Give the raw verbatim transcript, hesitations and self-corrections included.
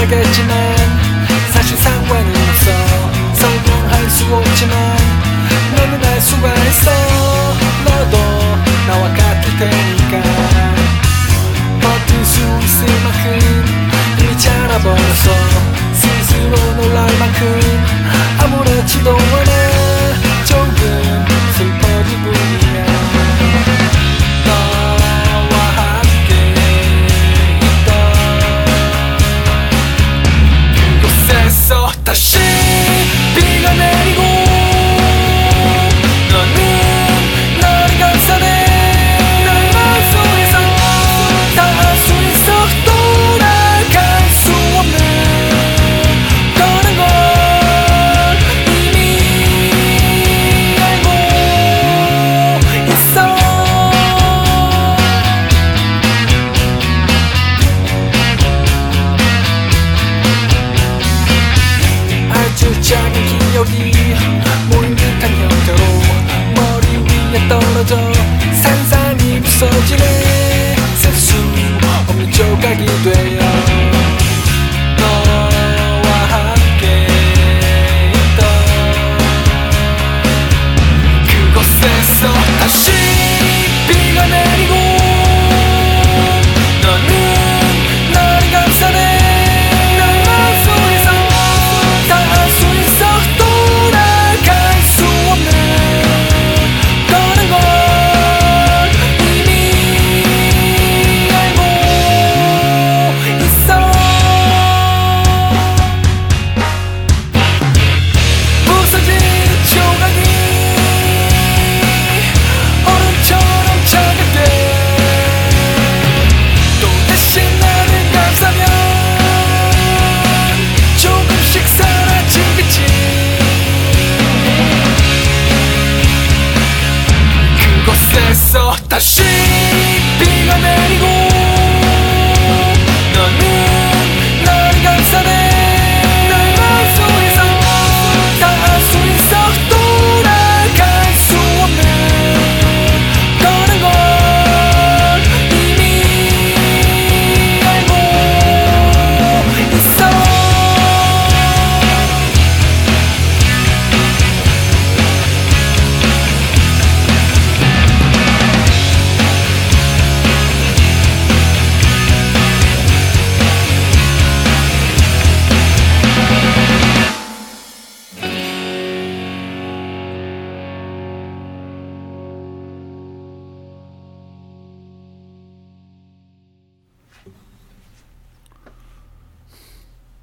알겠지만 사실 상관은 없어. 설명할 수 없지만 너는 알 수가 있어. 너도 나와 같을 테니까. 버틸 수 있을 만큼 이미 자라버렸어. 스스로 놀랄 만큼 아무렇지도 않아. 조금 슬퍼질 뿐이야. 너와 함께 있던 그곳에서 다시 비가 내리고 너는 너를 감싸네. 날 마음속에서 닿을 수 있어. 돌아갈 수 없는 거란 걸 이미 알고 있어. 아주 작은 기억이 모인 듯한 형태로 머리 위에 떨어져 산산이 부서지네. 셀 수 없는 조각이 되어 너와 함께 있던 그곳에서 다시 비가 내리고 너는 너를 감싸네. 날 마음속에서 닿을 수 있어. 돌아갈 수 없는 거란 걸 이미 알고 있어. 부서진 조각이 얼음처럼 차갑게 또다시 나를 감싸면 조금씩 사라지겠지. 그곳에서 다시 비가 내리고